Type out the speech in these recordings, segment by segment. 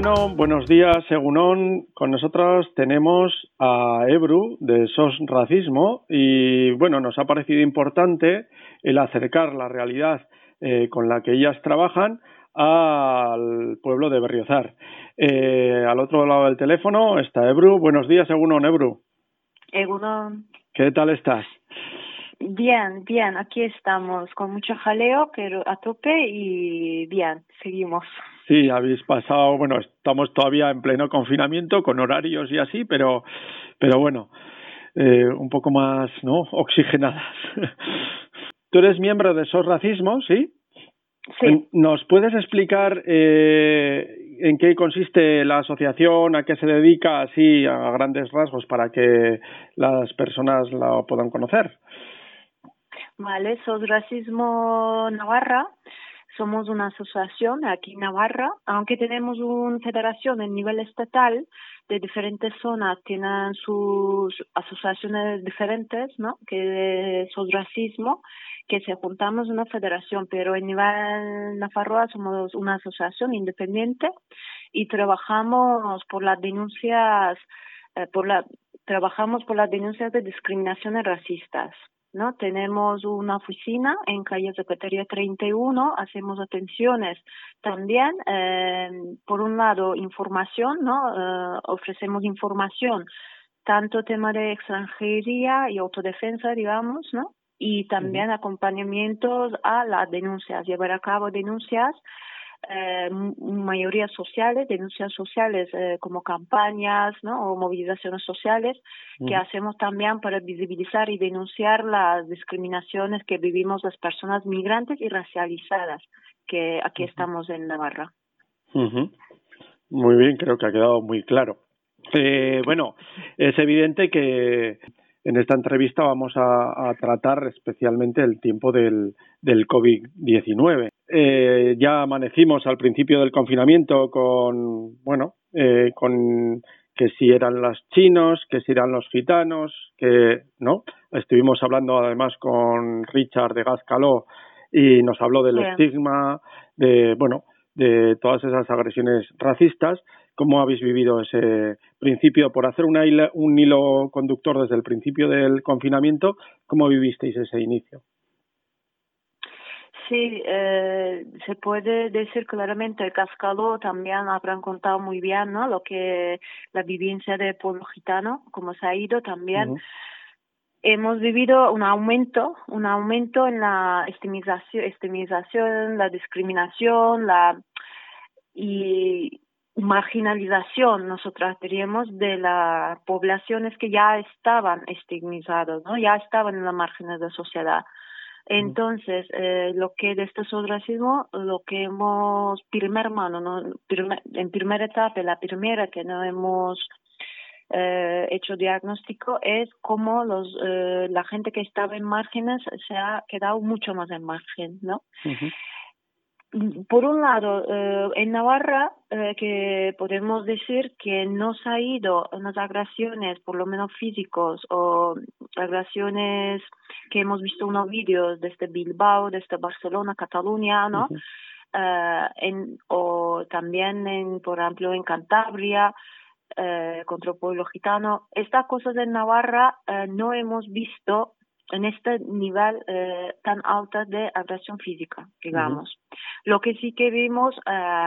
Bueno, buenos días, Egunon. Con nosotros tenemos a Ebru de SOS Racismo y bueno, nos ha parecido importante el acercar la realidad con la que ellas trabajan al pueblo de Berriozar. Al otro lado del teléfono está Ebru. Buenos días, Egunon, Ebru. Egunon. ¿Qué tal estás? Bien, aquí estamos con mucho jaleo, pero a tope y bien, seguimos. Sí, habéis pasado, bueno, estamos todavía en pleno confinamiento con horarios y así, pero bueno, un poco más, ¿no? Oxigenadas. Tú eres miembro de SOS Racismo, ¿sí? Sí. ¿Nos puedes explicar en qué consiste la asociación, a qué se dedica, así a grandes rasgos, para que las personas la puedan conocer? Vale, SOS Racismo Navarra. Somos una asociación aquí en Navarra, aunque tenemos una federación a nivel estatal de diferentes zonas, tienen sus asociaciones diferentes, ¿no? Que SOS Racismo, que se juntamos en una federación, pero a nivel Navarra somos una asociación independiente y trabajamos por las denuncias, trabajamos por las denuncias de discriminaciones racistas, ¿no? Tenemos una oficina en calle Secretaría 31, hacemos atenciones también, por un lado información, ¿no? Ofrecemos información, tanto tema de extranjería y autodefensa, digamos, ¿no? Y también acompañamientos a las denuncias, llevar a cabo denuncias, mayoría sociales, denuncias sociales como campañas, ¿no? O movilizaciones sociales que hacemos también para visibilizar y denunciar las discriminaciones que vivimos las personas migrantes y racializadas que aquí estamos en Navarra. Muy bien, creo que ha quedado muy claro. Bueno, es evidente que en esta entrevista vamos a tratar especialmente el tiempo del COVID-19. Ya amanecimos al principio del confinamiento con que si eran los chinos, que si eran los gitanos, que no. Estuvimos hablando además con Richard de Gascaló y nos habló del estigma, de todas esas agresiones racistas. ¿Cómo habéis vivido ese principio? Por hacer un hilo conductor desde el principio del confinamiento, ¿cómo vivisteis ese inicio? Sí, se puede decir claramente, Cascalo también habrán contado muy bien, ¿no? Lo que la vivencia del pueblo gitano, cómo se ha ido también. Hemos vivido un aumento en la extremización, la discriminación, y marginalización, nosotras diríamos, de las poblaciones que ya estaban estigmatizadas, ¿no? Ya estaban en la margen de la sociedad. Entonces, lo que de este SOS Racismo, lo que hemos, en primera etapa, la primera que no hemos hecho diagnóstico es cómo la gente que estaba en márgenes se ha quedado mucho más en margen, ¿no? Por un lado, en Navarra, que podemos decir que nos ha ido unas agresiones, por lo menos físicos, o agresiones que hemos visto unos vídeos desde Bilbao, desde Barcelona, Cataluña, ¿no? O también, por ejemplo, en Cantabria, contra el pueblo gitano. Estas cosas en Navarra no hemos visto en este nivel tan alto de agresión física, digamos. Lo que sí que vimos,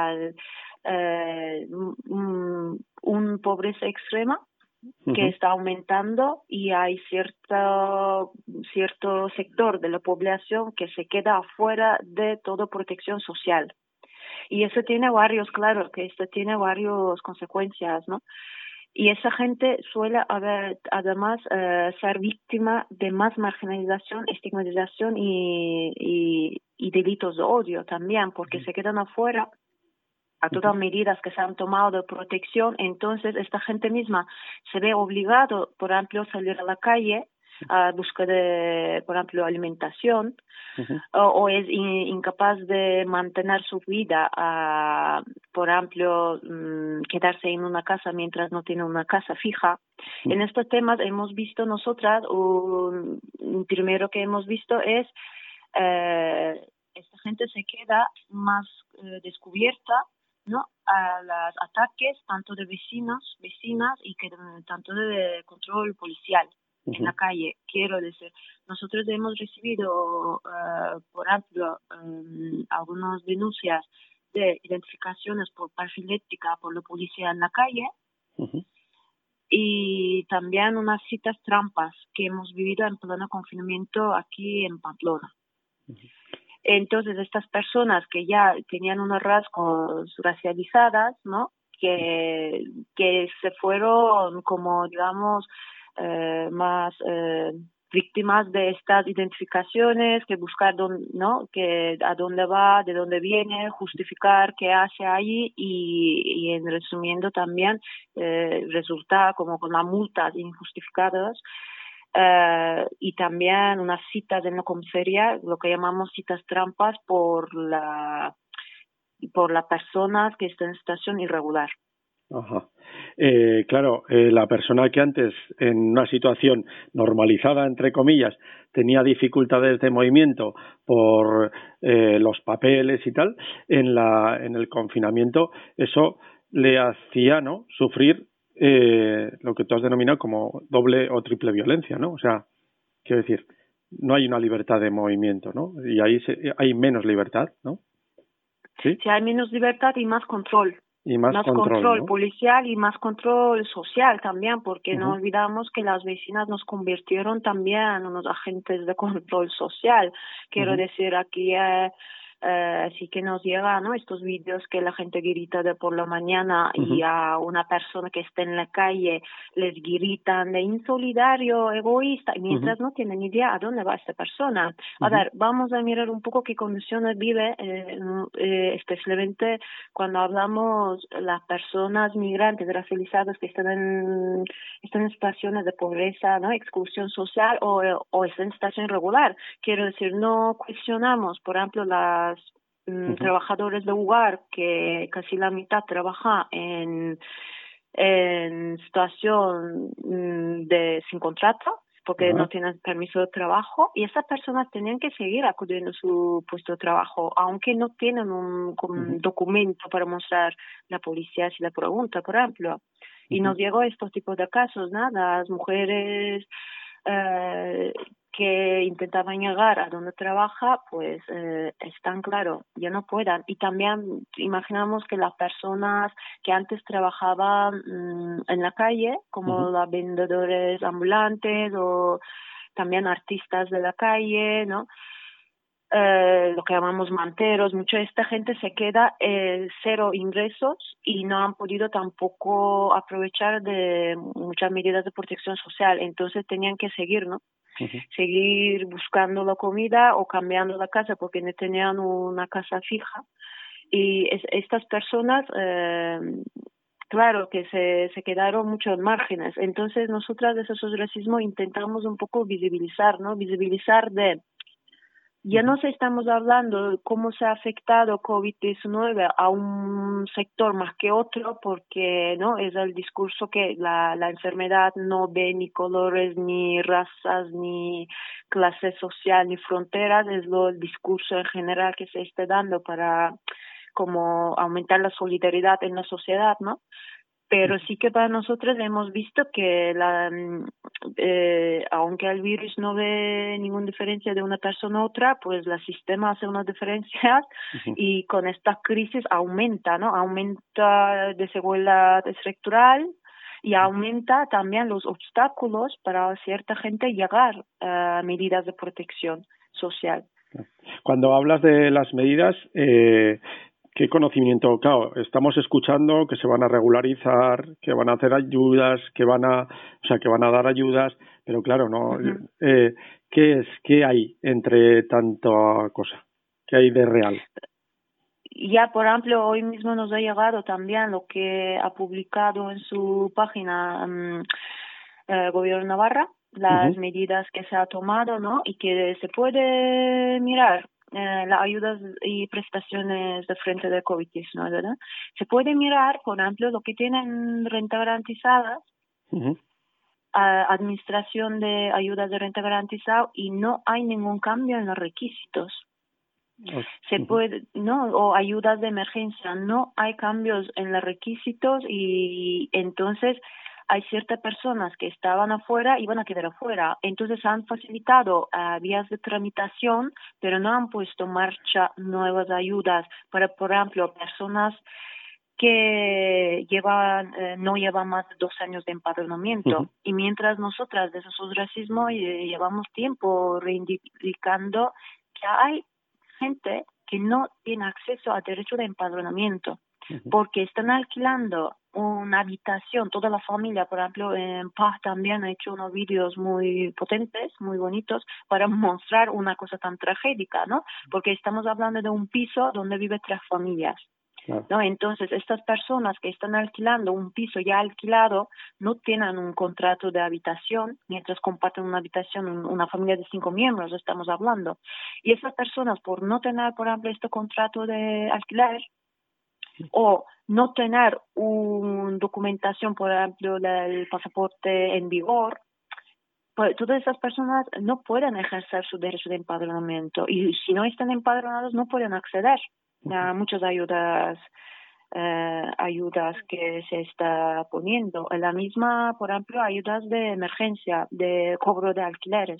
un pobreza extrema que está aumentando y hay cierto sector de la población que se queda afuera de toda protección social. Y eso tiene varias consecuencias, ¿no? Y esa gente suele además ser víctima de más marginalización, estigmatización y delitos de odio también, porque se quedan afuera a todas medidas que se han tomado de protección. Entonces esta gente misma se ve obligado, por ejemplo, a salir a la calle a buscar por ejemplo, alimentación, o es incapaz de mantener su vida, por ejemplo, quedarse en una casa mientras no tiene una casa fija. En estos temas hemos visto nosotras, primero que hemos visto es esta gente se queda más descubierta ¿no? A los ataques tanto de vecinos, vecinas y que tanto de control policial en la calle. Quiero decir, nosotros hemos recibido, por ejemplo, algunas denuncias de identificaciones por perfil ética por la policía en la calle y también unas citas trampas que hemos vivido en pleno confinamiento aquí en Pamplona. Entonces, estas personas que ya tenían unos rasgos racializadas, ¿no? Que se fueron como, digamos, más víctimas de estas identificaciones, que buscar ¿no? Que a dónde va, de dónde viene, justificar qué hace ahí y en resumiendo también resulta como con las multas injustificadas. Y también unas citas en la comisaría, lo que llamamos citas trampas por las personas que están en situación irregular. Ajá. Claro, la persona que antes, en una situación normalizada, entre comillas, tenía dificultades de movimiento por los papeles y tal, en el confinamiento, eso le hacía, ¿no?, sufrir lo que tú has denominado como doble o triple violencia, ¿no? O sea, quiero decir, no hay una libertad de movimiento, ¿no? Y ahí hay menos libertad, ¿no? Sí, hay menos libertad y más control. Y más control, ¿no? Policial y más control social también, porque no olvidamos que las vecinas nos convirtieron también en unos agentes de control social. Quiero decir, aquí sí que nos llega, ¿no?, estos vídeos que la gente grita de por la mañana y a una persona que está en la calle les gritan de insolidario, egoísta, y mientras no tienen idea a dónde va esta persona. A ver, vamos a mirar un poco qué condiciones vive, especialmente cuando hablamos las personas migrantes racializadas que están en situaciones de pobreza, ¿no?, exclusión social o están en situación irregular. Quiero decir, no cuestionamos, por ejemplo, las trabajadores de hogar, que casi la mitad trabaja en situación de sin contrato, porque no tienen permiso de trabajo, y esas personas tenían que seguir acudiendo a su puesto de trabajo, aunque no tienen un documento para mostrar la policía si le pregunta, por ejemplo. Y nos llegó estos tipos de casos, ¿no? Las mujeres que intentaban llegar a donde trabaja, pues están, claro, ya no puedan. Y también imaginamos que las personas que antes trabajaban en la calle, como los vendedores ambulantes o también artistas de la calle, ¿no?, lo que llamamos manteros, mucha de esta gente se queda cero ingresos y no han podido tampoco aprovechar de muchas medidas de protección social, entonces tenían que seguir, ¿no? Seguir buscando la comida o cambiando la casa porque no tenían una casa fija, y estas personas claro que se quedaron muchos márgenes. Entonces nosotras desde el racismo intentamos un poco visibilizar, ¿no? Visibilizar de ya no estamos hablando de cómo se ha afectado COVID-19 a un sector más que otro, porque no es el discurso que la enfermedad no ve ni colores, ni razas, ni clase social, ni fronteras. Es el discurso en general que se está dando para como aumentar la solidaridad en la sociedad, ¿no? Pero sí que para nosotros hemos visto que aunque el virus no ve ninguna diferencia de una persona a otra, pues el sistema hace unas diferencias y con esta crisis aumenta, ¿no? Aumenta desigualdad estructural y aumenta también los obstáculos para cierta gente llegar a medidas de protección social. Cuando hablas de las medidas, ¿qué conocimiento? Claro, estamos escuchando que se van a regularizar, que van a hacer ayudas, que van a dar ayudas, pero claro, no. ¿Qué hay entre tanta cosa? ¿Qué hay de real? Ya, por ejemplo, hoy mismo nos ha llegado también lo que ha publicado en su página el Gobierno de Navarra, las medidas que se ha tomado, ¿no? Y que se puede mirar las ayudas y prestaciones de frente del COVID-19, ¿verdad? Se puede mirar, por ejemplo, lo que tienen renta garantizada, administración de ayudas de renta garantizada, y no hay ningún cambio en los requisitos. Se puede, ¿no? O ayudas de emergencia. No hay cambios en los requisitos y entonces hay ciertas personas que estaban afuera y van a quedar afuera. Entonces han facilitado vías de tramitación, pero no han puesto en marcha nuevas ayudas para, por ejemplo, personas que no llevan más de 2 años de empadronamiento. Y mientras nosotras desde Racismo llevamos tiempo reivindicando que hay gente que no tiene acceso al derecho de empadronamiento porque están alquilando una habitación, toda la familia, por ejemplo, en Paz también ha hecho unos vídeos muy potentes, muy bonitos, para mostrar una cosa tan tragédica, ¿no? Porque estamos hablando de un piso donde viven 3 familias. ¿No? Entonces, estas personas que están alquilando un piso ya alquilado no tienen un contrato de habitación, mientras comparten una habitación, una familia de 5 miembros, estamos hablando. Y esas personas, por no tener, por ejemplo, este contrato de alquiler, o no tener una documentación, por ejemplo, del pasaporte en vigor, pues todas esas personas no pueden ejercer su derecho de empadronamiento. Y si no están empadronados, no pueden acceder a muchas ayudas que se está poniendo. La misma, por ejemplo, ayudas de emergencia, de cobro de alquileres,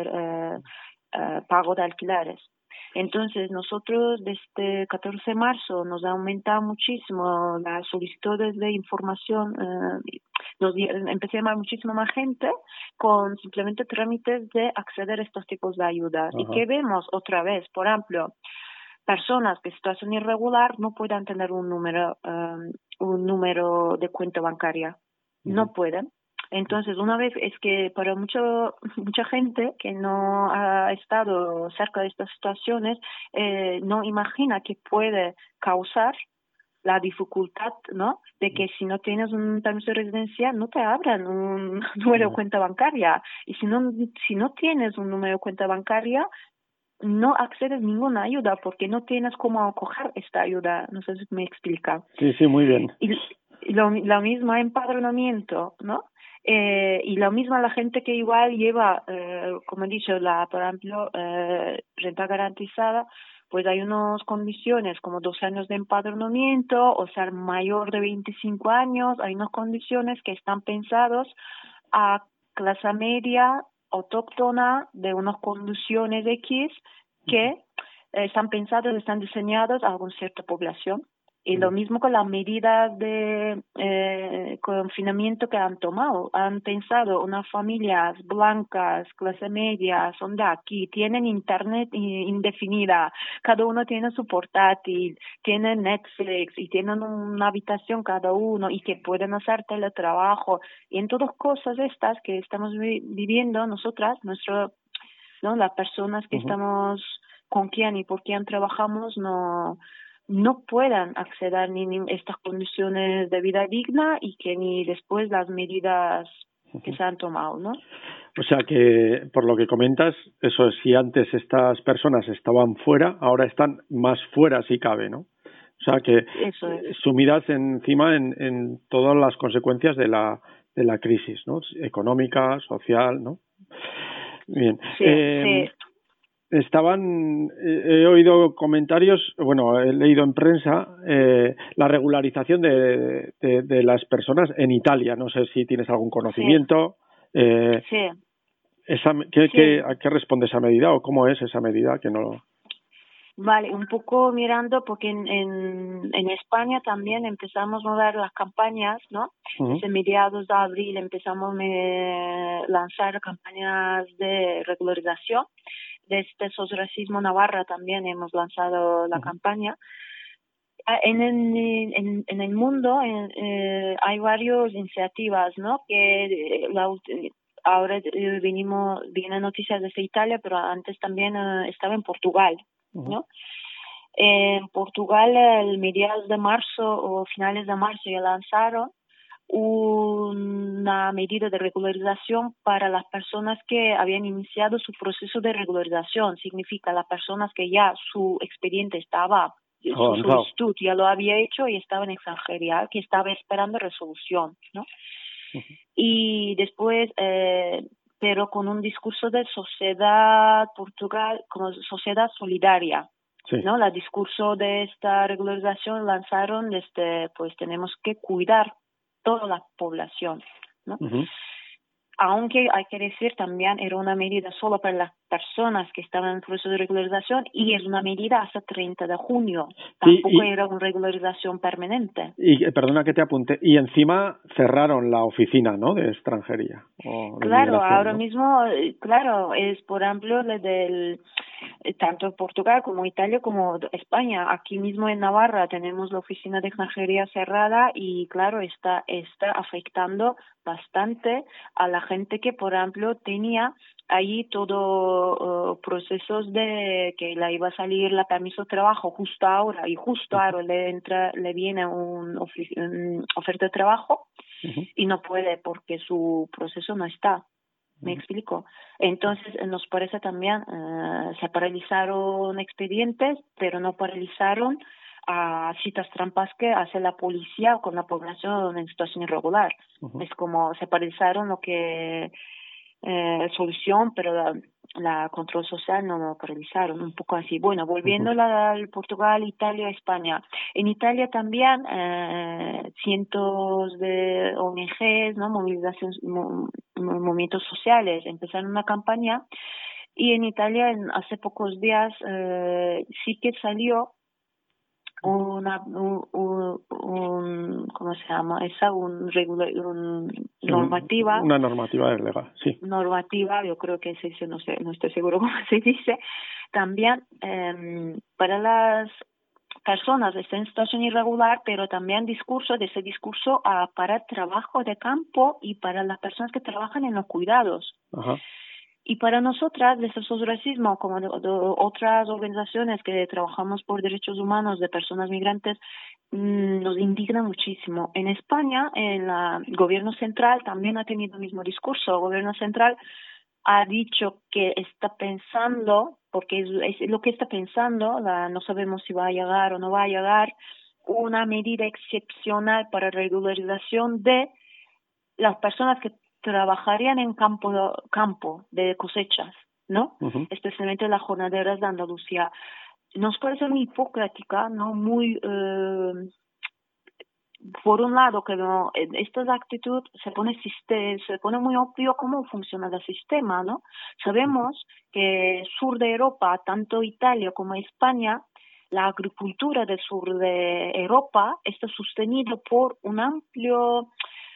pago de alquileres. Entonces, nosotros desde 14 de marzo nos ha aumentado muchísimo las solicitudes de información, empecé a llamar muchísima más gente con simplemente trámites de acceder a estos tipos de ayudas. Y que vemos otra vez, por ejemplo, personas que en situación irregular no puedan tener un número de cuenta bancaria. No pueden. Entonces, una vez es que para mucha gente que no ha estado cerca de estas situaciones, no imagina que puede causar la dificultad, ¿no? De que si no tienes un permiso de residencia, no te abran un número de cuenta bancaria. Y si no tienes un número de cuenta bancaria, no accedes a ninguna ayuda porque no tienes cómo acoger esta ayuda. No sé si me explica. Sí, muy bien. Y lo mismo empadronamiento, ¿no? Y lo mismo la gente que igual lleva, como he dicho, por ejemplo, renta garantizada, pues hay unas condiciones como 2 años de empadronamiento o ser mayor de 25 años. Hay unas condiciones que están pensadas a clase media autóctona de unas condiciones X que están pensadas, están diseñadas a una cierta población. Y lo mismo con las medidas de confinamiento que han tomado. Han pensado unas familias blancas, clase media, son de aquí, tienen internet indefinida, cada uno tiene su portátil, tienen Netflix y tienen una habitación cada uno y que pueden hacer teletrabajo. Y en todas cosas estas que estamos viviendo nosotras, ¿no? Las personas que estamos con quién y por quién trabajamos no puedan acceder ni a estas condiciones de vida digna y que ni después las medidas que se han tomado, ¿no? O sea que, por lo que comentas, eso es, si antes estas personas estaban fuera, ahora están más fuera si cabe, ¿no? O sea que sumidas encima en todas las consecuencias de la crisis, ¿no? Económica, social, ¿no? Bien. Sí. He oído comentarios, bueno, he leído en prensa la regularización de las personas en Italia. No sé si tienes algún conocimiento. Sí. ¿A qué responde esa medida o cómo es esa medida? Que no. Vale, un poco mirando porque en España también empezamos a dar las campañas, ¿no? Desde mediados de abril empezamos a lanzar campañas de regularización. Desde Racismo Navarra también hemos lanzado la campaña. En el mundo hay varias iniciativas, ¿no? Que ahora vienen noticias desde Italia, pero antes también estaba en Portugal, ¿no? En Portugal, el mediados de marzo o finales de marzo ya lanzaron una medida de regularización para las personas que habían iniciado su proceso de regularización. Significa las personas que ya su expediente estaba, su solicitud ya lo había hecho y estaba en extranjería, que estaba esperando resolución, ¿no? Y después, pero con un discurso de sociedad Portugal como sociedad solidaria. Sí. ¿no? El discurso de esta regularización lanzaron pues tenemos que cuidar toda la población, ¿no? Aunque hay que decir también era una medida solo para las personas que estaban en proceso de regularización y es una medida hasta 30 de junio. Tampoco era una regularización permanente. Y perdona que te apunte. Y encima cerraron la oficina, ¿no? De extranjería. Claro, ahora mismo, claro, es por ejemplo tanto Portugal como Italia como España. Aquí mismo en Navarra tenemos la oficina de extranjería cerrada y claro, está afectando bastante a la gente que, por ejemplo, tenía ahí todo procesos de que le iba a salir la permiso de trabajo justo ahora y justo ahora le viene un oferta de trabajo y no puede porque su proceso no está. ¿Me explico? Entonces, nos parece también, se paralizaron expedientes, pero no paralizaron a citas trampas que hace la policía con la población en situación irregular. Es como se paralizaron lo que solución, pero la control social no lo paralizaron, un poco así. Bueno, volviendo al Portugal, Italia, España. En Italia también cientos de ONGs, ¿no? Movilizaciones, movimientos sociales empezaron una campaña y en Italia hace pocos días sí que salió ¿cómo se llama? Normativa. Una normativa legal, sí. Normativa, yo creo que se dice, no sé, no estoy seguro cómo se dice, también para las personas que están en situación irregular, pero también ese discurso para trabajo de campo y para las personas que trabajan en los cuidados. Ajá. Y para nosotras, desde el racismo, como de otras organizaciones que trabajamos por derechos humanos de personas migrantes, nos indigna muchísimo. En España, el gobierno central también ha tenido el mismo discurso. El gobierno central ha dicho que está pensando, porque es lo que está pensando, no sabemos si va a llegar o no va a llegar, una medida excepcional para regularización de las personas que trabajarían en campo de cosechas, ¿no? Especialmente las jornaleras de Andalucía. Nos parece muy hipócrita, ¿no? Muy, por un lado, que no, esta actitud se pone muy obvio cómo funciona el sistema, ¿no? Sabemos que sur de Europa, tanto Italia como España, la agricultura del sur de Europa está sostenida por un amplio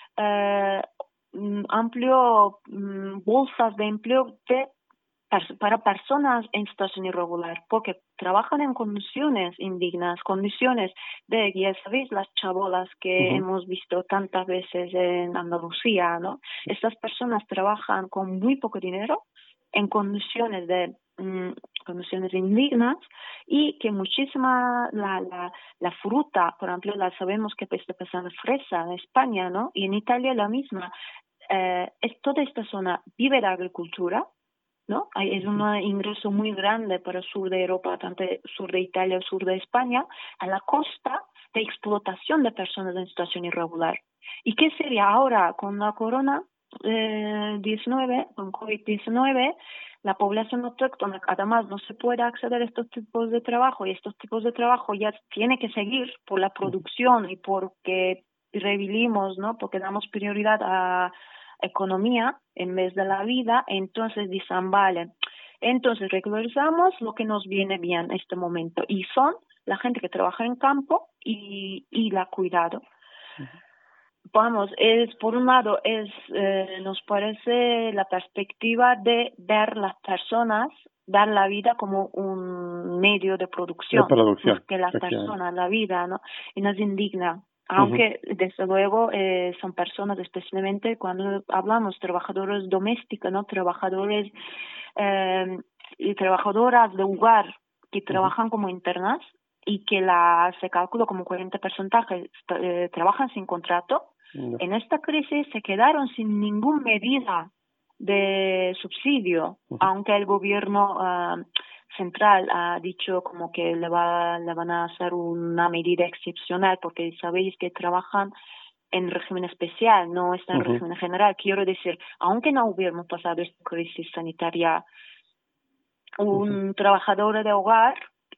bolsas de empleo para personas en situación irregular, porque trabajan en condiciones indignas, condiciones ya sabéis, las chabolas que hemos visto tantas veces en Andalucía, ¿no? Estas personas trabajan con muy poco dinero en condiciones indignas y que muchísima la fruta, por ejemplo, sabemos que está pasando fresa en España, ¿no? Y en Italia la misma. Toda esta zona vive la agricultura, ¿no? Es un ingreso muy grande para el sur de Europa, tanto el sur de Italia, el sur de España, a la costa de explotación de personas en situación irregular. ¿Y qué sería ahora con la con COVID-19? La población autóctona además no se puede acceder a estos tipos de trabajo y estos tipos de trabajo ya tiene que seguir por la producción y porque revivimos, ¿no? Porque damos prioridad a economía en vez de la vida, entonces dicen, vale, entonces regularizamos lo que nos viene bien en este momento y son la gente que trabaja en campo y la cuidado. Vamos, por un lado nos parece la perspectiva de ver las personas, dar la vida como un medio de producción, más que la persona, la vida, ¿no? Y nos indigna. Aunque, desde luego, son personas, especialmente cuando hablamos trabajadores domésticos, ¿no? Trabajadores y trabajadoras de hogar que trabajan como internas y que se calcula como 40% trabajan sin contrato. En esta crisis se quedaron sin ninguna medida de subsidio, aunque el gobierno central ha dicho como que le van a hacer una medida excepcional porque sabéis que trabajan en régimen especial, no está en régimen general. Quiero decir, aunque no hubiéramos pasado esta crisis sanitaria, un trabajador de hogar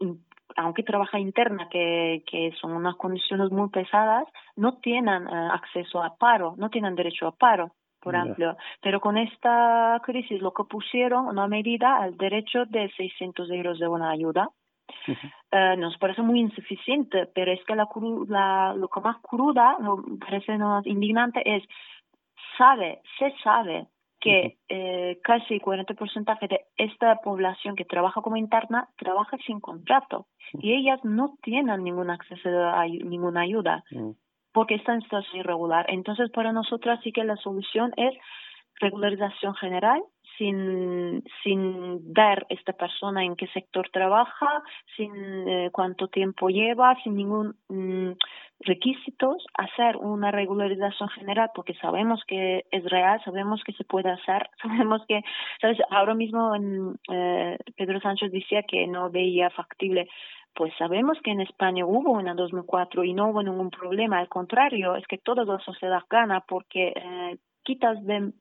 aunque trabaja interna, que son unas condiciones muy pesadas, no tienen acceso a paro, no tienen derecho a paro, por ejemplo. Pero con esta crisis lo que pusieron una medida al derecho de 600 euros de una ayuda. Nos parece muy insuficiente, pero es que lo que más cruda, me parece más indignante, es se sabe que casi 40% de esta población que trabaja como interna trabaja sin contrato y ellas no tienen ningún acceso a ninguna ayuda porque están en situación irregular. Entonces, para nosotras sí que la solución es regularización general, sin ver esta persona en qué sector trabaja, sin cuánto tiempo lleva, sin ningún requisitos, hacer una regularización general porque sabemos que es real, sabemos que se puede hacer, sabemos que, ¿sabes? Ahora mismo Pedro Sánchez decía que no veía factible. Pues sabemos que en España hubo una 2004 y no hubo ningún problema, al contrario, es que toda la sociedad gana porque quitas de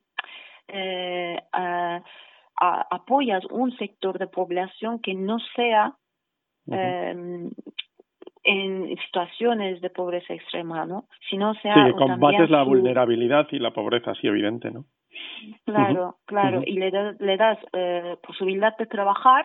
apoyas un sector de población que no sea en situaciones de pobreza extrema, ¿no? Sino sea sí, que combates la vulnerabilidad y la pobreza, sí, evidente, ¿no? Claro, claro, y le das posibilidad de trabajar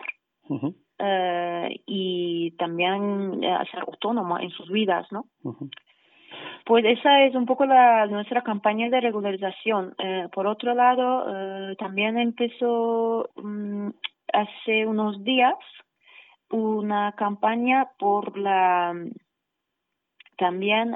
y también ser autónomo en sus vidas, ¿no? Pues esa es un poco nuestra campaña de regularización. Por otro lado, también empezó hace unos días una campaña por también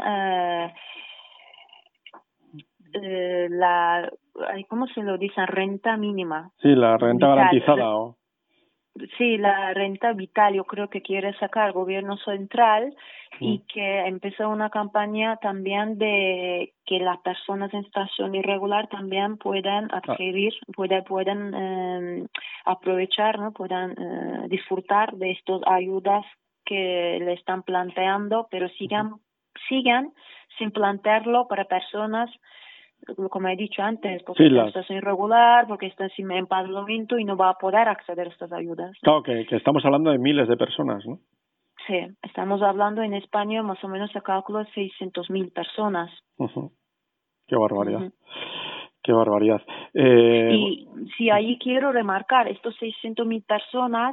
¿cómo se lo dice? Renta mínima. Sí, la renta vital. Garantizada. Sí, la renta vital, yo creo que quiere sacar el gobierno central y que empezó una campaña también de que las personas en situación irregular también puedan adquirir, puedan aprovechar, ¿no? Puedan disfrutar de estas ayudas que le están planteando, pero sigan sin plantearlo para personas, como he dicho antes, porque está en situación irregular, porque está sin empadronamiento y no va a poder acceder a estas ayudas. Claro, que estamos hablando de miles de personas, ¿no? Sí, estamos hablando en España más o menos se calcula 600.000 personas. Qué barbaridad. Qué barbaridad. Y sí, ahí quiero remarcar, estos 600.000 personas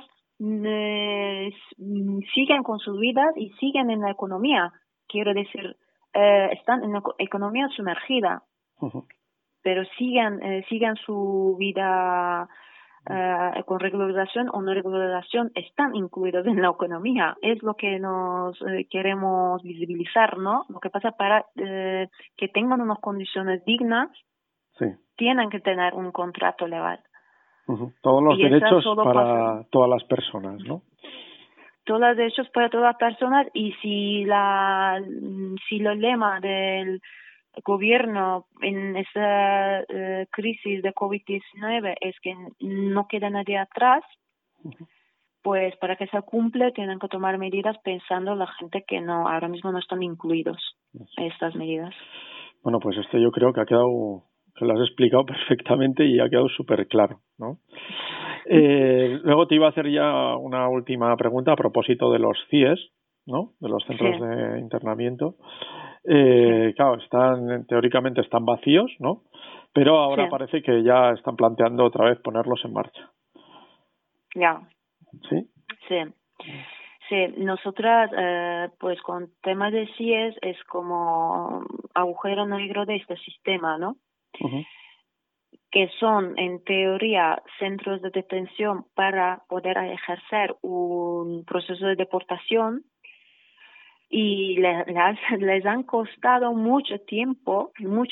siguen con sus vidas y siguen en la economía. Quiero decir, están en la economía sumergida. Pero sigan su vida con regularización o no regularización, están incluidos en la economía. Es lo que nos queremos visibilizar, ¿no? Lo que pasa para que tengan unas condiciones dignas, tienen que tener un contrato legal. Todos los derechos para todas las personas, ¿no? Todos los derechos para todas las personas y si el lema del gobierno en esa crisis de COVID-19 es que no queda nadie atrás, pues para que se cumpla tienen que tomar medidas pensando en la gente que ahora mismo no están incluidos en estas medidas. Bueno, pues esto yo creo que que lo has explicado perfectamente y ha quedado súper claro, ¿no? Luego te iba a hacer ya una última pregunta a propósito de los CIES, ¿no? De los centros de internamiento. Claro, teóricamente están vacíos, ¿no? Pero ahora parece que ya están planteando otra vez ponerlos en marcha. Ya. ¿Sí? Sí, nosotras, pues con temas de CIES es como agujero negro de este sistema, ¿no? Que son, en teoría, centros de detención para poder ejercer un proceso de deportación y les han costado mucho tiempo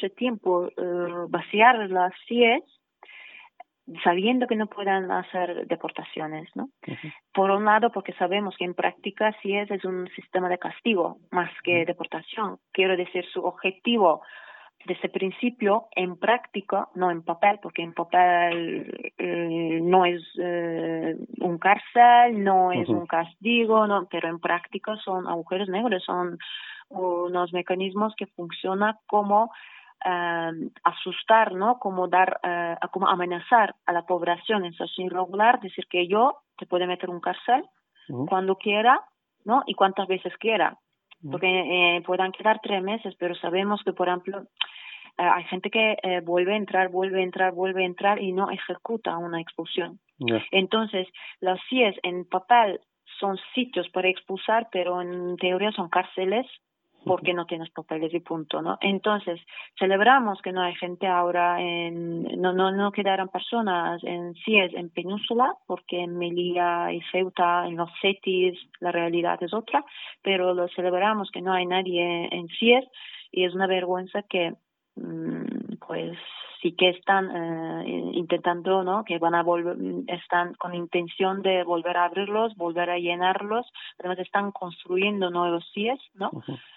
vaciar las CIES sabiendo que no puedan hacer deportaciones, ¿no? Por un lado, porque sabemos que en práctica CIES es un sistema de castigo más que deportación. Quiero decir, su objetivo desde el principio, en práctica, no en papel, porque en papel no es un cárcel, no es un castigo, no, pero en práctica son agujeros negros, son unos mecanismos que funcionan como asustar, ¿no? Como como amenazar a la población en situación irregular, decir que yo te puedo meter un cárcel cuando quiera ¿no? Y cuántas veces quiera. Porque puedan quedar 3 meses, pero sabemos que, por ejemplo, hay gente que vuelve a entrar y no ejecuta una expulsión. Entonces, los CIES en papel son sitios para expulsar, pero en teoría son cárceles porque no tienes papeles y punto, ¿no? Entonces, celebramos que no hay gente ahora no quedaron personas en CIES en Península, porque en Melilla y Ceuta, en los CETIs, la realidad es otra, pero lo celebramos que no hay nadie en CIES y es una vergüenza que pues sí que están intentando, ¿no? Que van a volver, están con intención de volver a abrirlos, volver a llenarlos, además están construyendo nuevos CIES, ¿no?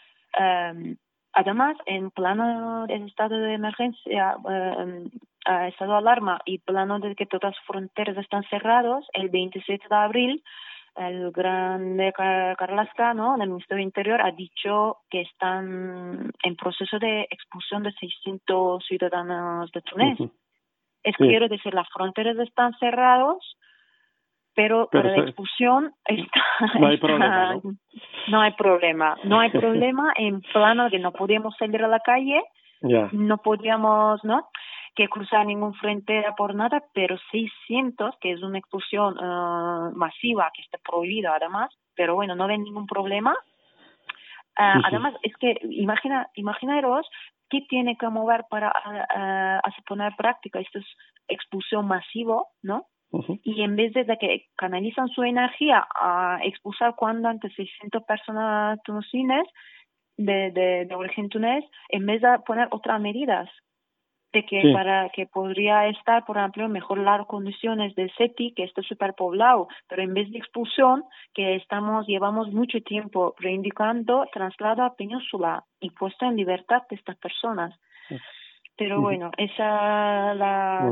Además, en plano de estado de emergencia, estado de alarma y plano de que todas las fronteras están cerradas, el 27 de abril, el grande Carrasca, ¿no?, del Ministerio del Interior, ha dicho que están en proceso de expulsión de 600 ciudadanos de Túnez. Quiero decir, las fronteras están cerradas, pero para la expulsión no hay problema, ¿no? No hay problema en plano que no podíamos salir a la calle, no podíamos, ¿no?, que cruzar ningún frontera por nada, pero 600, que es una expulsión masiva, que está prohibida además, pero bueno, no ven ningún problema. Además, es que imaginaros qué tiene que mover para poner en práctica esta expulsión masivo, ¿no? Y en vez de que canalizan su energía a expulsar cuando antes 600 personas tunecines de origen tunés, en vez de poner otras medidas de que para que podría estar, por ejemplo, mejor las condiciones del CETI, que está superpoblado, pero en vez de expulsión, que llevamos mucho tiempo reivindicando traslado a Península y puesto en libertad de estas personas. Pero bueno, esas las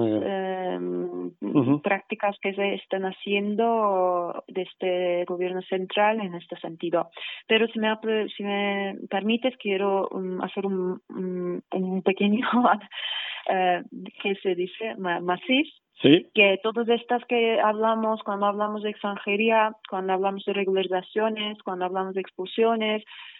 prácticas que se están haciendo desde el gobierno central en este sentido. Pero si me permites, quiero hacer un pequeño, ¿qué se dice? Matiz. Sí. Que todas estas que hablamos, cuando hablamos de extranjería, cuando hablamos de regularizaciones, cuando hablamos de expulsiones,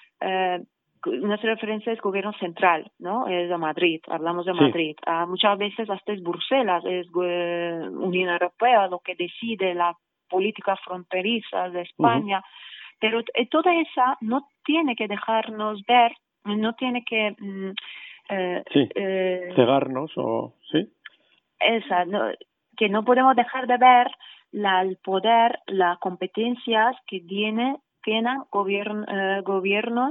nuestra referencia es gobierno central, ¿no? Es de Madrid, hablamos de Madrid. Muchas veces hasta es Bruselas, es Unión Europea lo que decide la política fronteriza de España, pero toda esa no tiene que dejarnos ver, no tiene que cegarnos o que no podemos dejar de ver el poder, las competencias que tienen gobiernos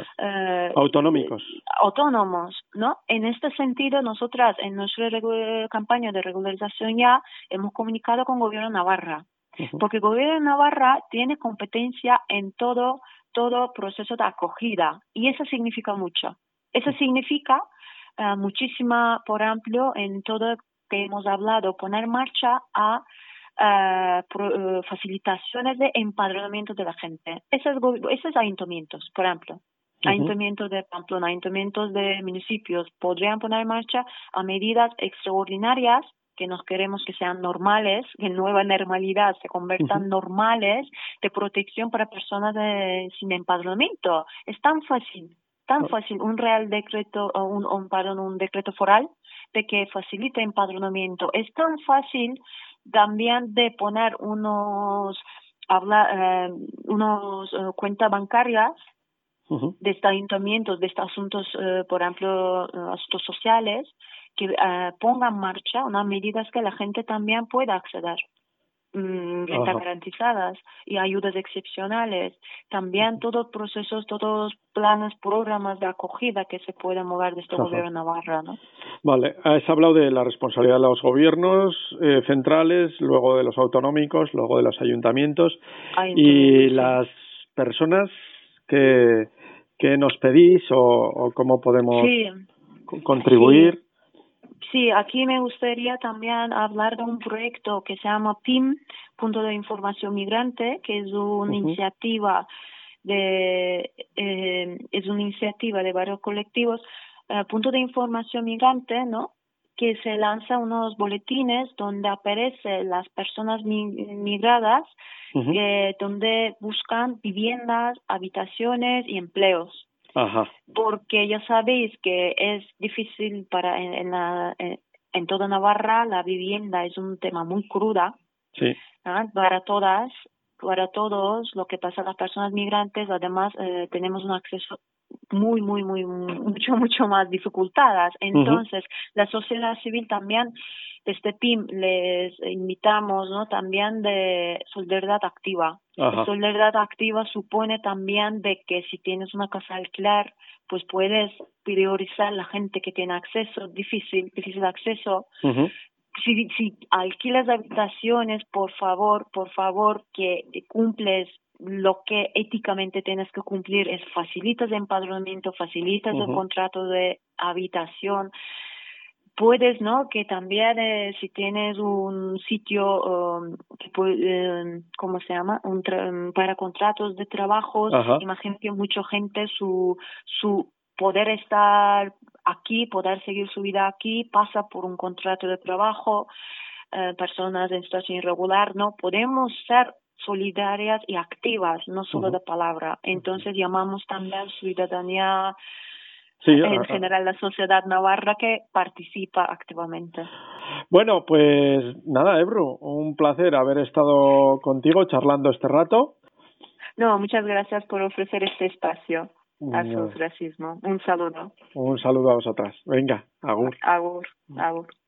autónomos, ¿no? En este sentido, nosotras en nuestra campaña de regularización ya hemos comunicado con el gobierno de Navarra, porque el gobierno de Navarra tiene competencia en todo proceso de acogida, y eso significa mucho. Eso significa muchísima, por ejemplo, en todo que hemos hablado, poner en marcha a facilitaciones de empadronamiento de la gente. Esos ayuntamientos, por ejemplo, ayuntamientos de Pamplona, ayuntamientos de municipios, podrían poner en marcha a medidas extraordinarias que nos queremos que sean normales, que en nueva normalidad se conviertan normales, de protección para personas sin empadronamiento. Es tan fácil, un real decreto o un decreto foral de que facilite empadronamiento. Es tan fácil también de poner unos cuentas bancarias de estos ayuntamientos, de estos asuntos, por ejemplo, asuntos sociales, que pongan en marcha unas medidas que la gente también pueda acceder. Rentas garantizadas y ayudas excepcionales, también todos procesos, todos planes, programas de acogida que se pueden mover desde el gobierno de Navarra, ¿no? Vale, has hablado de la responsabilidad de los gobiernos centrales, luego de los autonómicos, luego de los ayuntamientos y las personas que nos pedís o cómo podemos contribuir. Sí, aquí me gustaría también hablar de un proyecto que se llama PIM, Punto de Información Migrante, que es una iniciativa de varios colectivos. Punto de Información Migrante, ¿no? que se lanzan unos boletines donde aparecen las personas migradas, donde buscan viviendas, habitaciones y empleos. Ajá. Porque ya sabéis que es difícil en toda Navarra, la vivienda es un tema muy cruda. Sí. Para todos, lo que pasa a las personas migrantes, además tenemos un acceso mucho más dificultadas. Entonces, la sociedad civil también, desde PIM, les invitamos, ¿no? También de solidaridad activa. Ajá. Solidaridad activa supone también de que si tienes una casa de alquiler, pues puedes priorizar la gente que tiene acceso, difícil acceso. Si alquilas habitaciones, por favor, que cumples lo que éticamente tienes que cumplir, es facilitas el empadronamiento, facilitas el contrato de habitación. Puedes, ¿no? Que también si tienes un sitio ¿cómo se llama? Para contratos de trabajos. Imagino que mucha gente su poder estar aquí, poder seguir su vida aquí, pasa por un contrato de trabajo. Personas en situación irregular, no podemos ser solidarias y activas, no solo de palabra. Entonces llamamos también ciudadanía, en general la sociedad navarra, que participa activamente. Bueno, pues nada, Ebru, un placer haber estado contigo charlando este rato. No, muchas gracias por ofrecer este espacio a su racismo. Un saludo. Un saludo a vosotras. Venga, agur. Agur.